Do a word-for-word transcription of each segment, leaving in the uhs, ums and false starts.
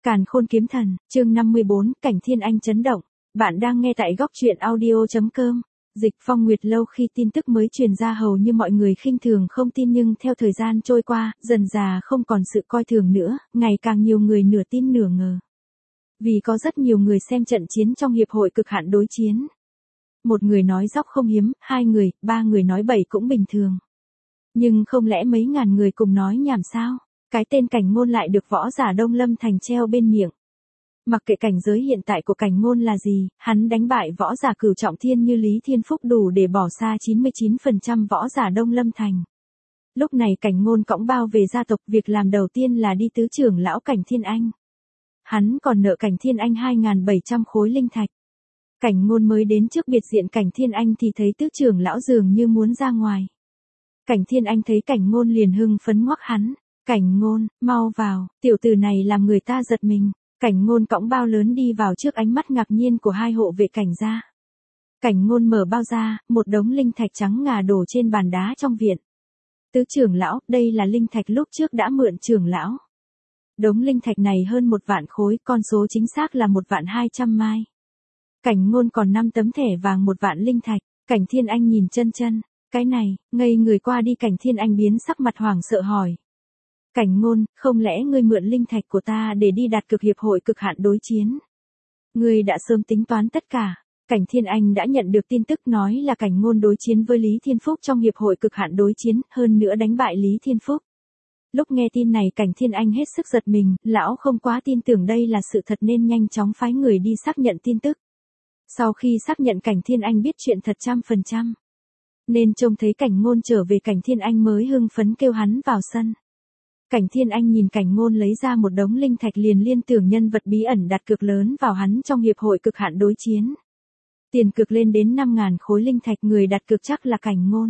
Càn Khôn Kiếm Thần, chương năm mươi bốn, Cảnh Thiên Anh chấn động. Bạn đang nghe tại góc truyện audio.com. Dịch Phong Nguyệt lâu khi tin tức mới truyền ra hầu như mọi người khinh thường không tin, nhưng theo thời gian trôi qua, dần dà không còn sự coi thường nữa, ngày càng nhiều người nửa tin nửa ngờ. Vì có rất nhiều người xem trận chiến trong hiệp hội cực hạn đối chiến. Một người nói dóc không hiếm, hai người, ba người nói bậy cũng bình thường. Nhưng không lẽ mấy ngàn người cùng nói nhảm sao? Cái tên Cảnh Ngôn lại được võ giả Đông Lâm Thành treo bên miệng. Mặc kệ cảnh giới hiện tại của Cảnh Ngôn là gì, hắn đánh bại võ giả cửu trọng thiên như Lý Thiên Phúc đủ để bỏ xa chín mươi chín phần trăm võ giả Đông Lâm Thành. Lúc này Cảnh Ngôn cõng bao về gia tộc, việc làm đầu tiên là đi tứ trưởng lão Cảnh Thiên Anh. Hắn còn nợ Cảnh Thiên Anh hai nghìn bảy trăm khối linh thạch. Cảnh Ngôn mới đến trước biệt diện Cảnh Thiên Anh thì thấy tứ trưởng lão dường như muốn ra ngoài. Cảnh Thiên Anh thấy Cảnh Ngôn liền hưng phấn ngoắc hắn. Cảnh Ngôn, mau vào, tiểu tử này làm người ta giật mình. Cảnh Ngôn cõng bao lớn đi vào trước ánh mắt ngạc nhiên của hai hộ vệ Cảnh gia. Cảnh Ngôn mở bao ra, một đống linh thạch trắng ngà đổ trên bàn đá trong viện. Tứ trưởng lão, đây là linh thạch lúc trước đã mượn trưởng lão. Đống linh thạch này hơn một vạn khối, con số chính xác là một vạn hai trăm mai. Cảnh Ngôn còn năm tấm thẻ vàng một vạn linh thạch. Cảnh Thiên Anh nhìn chân chân, cái này, ngây người qua đi. Cảnh Thiên Anh biến sắc mặt hoảng sợ hỏi. Cảnh Ngôn, không lẽ ngươi mượn linh thạch của ta để đi đạt cực hiệp hội cực hạn đối chiến? Ngươi đã sớm tính toán tất cả. Cảnh Thiên Anh đã nhận được tin tức nói là Cảnh Ngôn đối chiến với Lý Thiên Phúc trong hiệp hội cực hạn đối chiến, hơn nữa đánh bại Lý Thiên Phúc. Lúc nghe tin này Cảnh Thiên Anh hết sức giật mình, lão không quá tin tưởng đây là sự thật nên nhanh chóng phái người đi xác nhận tin tức. Sau khi xác nhận Cảnh Thiên Anh biết chuyện thật trăm phần trăm. Nên trông thấy Cảnh Ngôn trở về Cảnh Thiên Anh mới hưng phấn kêu hắn vào sân. Cảnh Thiên Anh nhìn Cảnh Ngôn lấy ra một đống linh thạch liền liên tưởng nhân vật bí ẩn đặt cược lớn vào hắn trong hiệp hội cực hạn đối chiến. Tiền cược lên đến năm nghìn khối linh thạch, người đặt cược chắc là Cảnh Ngôn.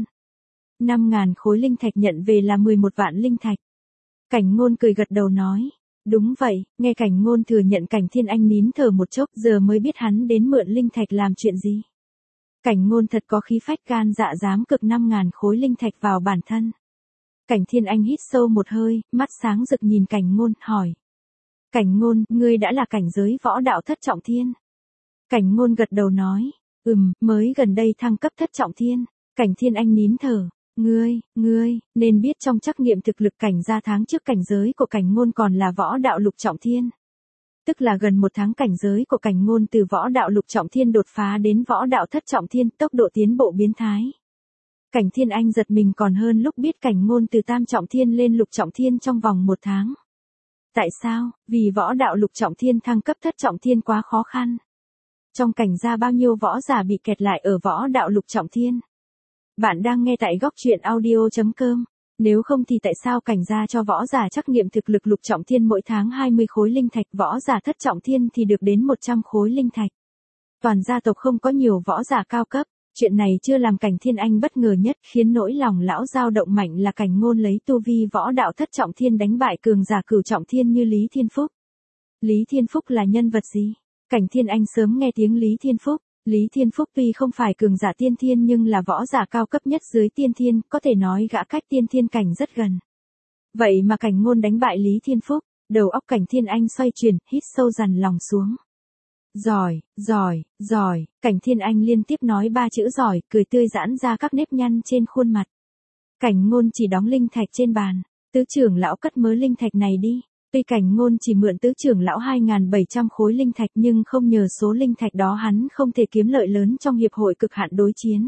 năm nghìn khối linh thạch nhận về là mười một vạn linh thạch. Cảnh Ngôn cười gật đầu nói. Đúng vậy, nghe Cảnh Ngôn thừa nhận Cảnh Thiên Anh nín thở một chốc giờ mới biết hắn đến mượn linh thạch làm chuyện gì. Cảnh Ngôn thật có khí phách gan dạ dám cực năm nghìn khối linh thạch vào bản thân. Cảnh Thiên Anh hít sâu một hơi, mắt sáng rực nhìn Cảnh Ngôn, hỏi. Cảnh Ngôn, ngươi đã là cảnh giới võ đạo thất trọng thiên. Cảnh Ngôn gật đầu nói. Ừm, mới gần đây thăng cấp thất trọng thiên. Cảnh Thiên Anh nín thở. Ngươi, ngươi, nên biết trong trắc nghiệm thực lực Cảnh gia tháng trước cảnh giới của Cảnh Ngôn còn là võ đạo lục trọng thiên. Tức là gần một tháng cảnh giới của Cảnh Ngôn từ võ đạo lục trọng thiên đột phá đến võ đạo thất trọng thiên, tốc độ tiến bộ biến thái. Cảnh Thiên Anh giật mình còn hơn lúc biết Cảnh Ngôn từ tam trọng thiên lên lục trọng thiên trong vòng một tháng. Tại sao? Vì võ đạo lục trọng thiên thăng cấp thất trọng thiên quá khó khăn. Trong Cảnh gia bao nhiêu võ giả bị kẹt lại ở võ đạo lục trọng thiên? Bạn đang nghe tại góc truyện audio.com. Nếu không thì tại sao Cảnh gia cho võ giả trắc nghiệm thực lực lục trọng thiên mỗi tháng hai mươi khối linh thạch, võ giả thất trọng thiên thì được đến một trăm khối linh thạch. Toàn gia tộc không có nhiều võ giả cao cấp. Chuyện này chưa làm Cảnh Thiên Anh bất ngờ nhất, khiến nỗi lòng lão dao động mạnh là Cảnh Ngôn lấy tu vi võ đạo thất trọng thiên đánh bại cường giả cửu trọng thiên như Lý Thiên Phúc. Lý Thiên Phúc là nhân vật gì? Cảnh Thiên Anh sớm nghe tiếng Lý Thiên Phúc. Lý Thiên Phúc tuy không phải cường giả tiên thiên nhưng là võ giả cao cấp nhất dưới tiên thiên, có thể nói gã cách tiên thiên cảnh rất gần. Vậy mà Cảnh Ngôn đánh bại Lý Thiên Phúc, đầu óc Cảnh Thiên Anh xoay chuyển, hít sâu dằn lòng xuống. Giỏi, giỏi, giỏi, Cảnh Thiên Anh liên tiếp nói ba chữ giỏi, cười tươi giãn ra các nếp nhăn trên khuôn mặt. Cảnh Ngôn chỉ đóng linh thạch trên bàn. Tứ trưởng lão cất mớ linh thạch này đi. Tuy Cảnh Ngôn chỉ mượn tứ trưởng lão hai nghìn bảy trăm khối linh thạch nhưng không nhờ số linh thạch đó hắn không thể kiếm lợi lớn trong hiệp hội cực hạn đối chiến.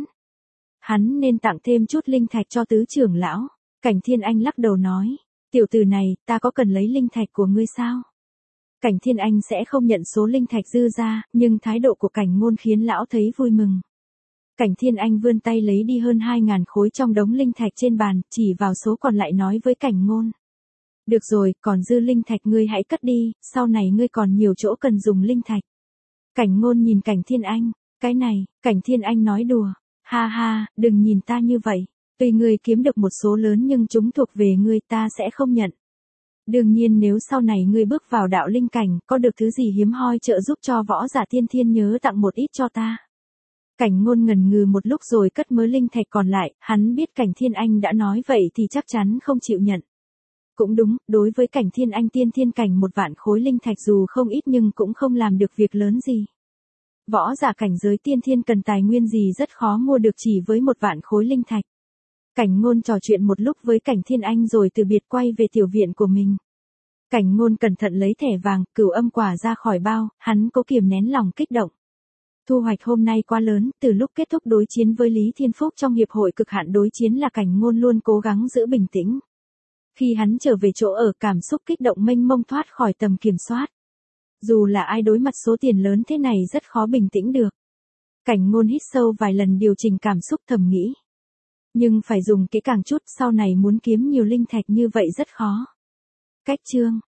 Hắn nên tặng thêm chút linh thạch cho tứ trưởng lão. Cảnh Thiên Anh lắc đầu nói. Tiểu tử này, ta có cần lấy linh thạch của ngươi sao? Cảnh Thiên Anh sẽ không nhận số linh thạch dư ra, nhưng thái độ của Cảnh Ngôn khiến lão thấy vui mừng. Cảnh Thiên Anh vươn tay lấy đi hơn hai nghìn khối trong đống linh thạch trên bàn, chỉ vào số còn lại nói với Cảnh Ngôn. Được rồi, còn dư linh thạch ngươi hãy cất đi, sau này ngươi còn nhiều chỗ cần dùng linh thạch. Cảnh Ngôn nhìn Cảnh Thiên Anh, cái này, Cảnh Thiên Anh nói đùa. Ha ha, đừng nhìn ta như vậy, tuy ngươi kiếm được một số lớn nhưng chúng thuộc về ngươi, ta sẽ không nhận. Đương nhiên nếu sau này ngươi bước vào đạo linh cảnh, có được thứ gì hiếm hoi trợ giúp cho võ giả tiên thiên nhớ tặng một ít cho ta. Cảnh Ngôn ngần ngừ một lúc rồi cất mớ linh thạch còn lại, hắn biết Cảnh Thiên Anh đã nói vậy thì chắc chắn không chịu nhận. Cũng đúng, đối với Cảnh Thiên Anh tiên thiên cảnh một vạn khối linh thạch dù không ít nhưng cũng không làm được việc lớn gì. Võ giả cảnh giới tiên thiên cần tài nguyên gì rất khó mua được chỉ với một vạn khối linh thạch. Cảnh Ngôn trò chuyện một lúc với Cảnh Thiên Anh rồi từ biệt quay về tiểu viện của mình. Cảnh Ngôn cẩn thận lấy thẻ vàng, cửu âm quả ra khỏi bao, hắn cố kiềm nén lòng kích động. Thu hoạch hôm nay quá lớn, từ lúc kết thúc đối chiến với Lý Thiên Phúc trong hiệp hội cực hạn đối chiến là Cảnh Ngôn luôn cố gắng giữ bình tĩnh. Khi hắn trở về chỗ ở, cảm xúc kích động mênh mông thoát khỏi tầm kiểm soát. Dù là ai đối mặt số tiền lớn thế này rất khó bình tĩnh được. Cảnh Ngôn hít sâu vài lần điều chỉnh cảm xúc thầm nghĩ. Nhưng phải dùng kỹ càng chút, sau này muốn kiếm nhiều linh thạch như vậy rất khó. Cách chương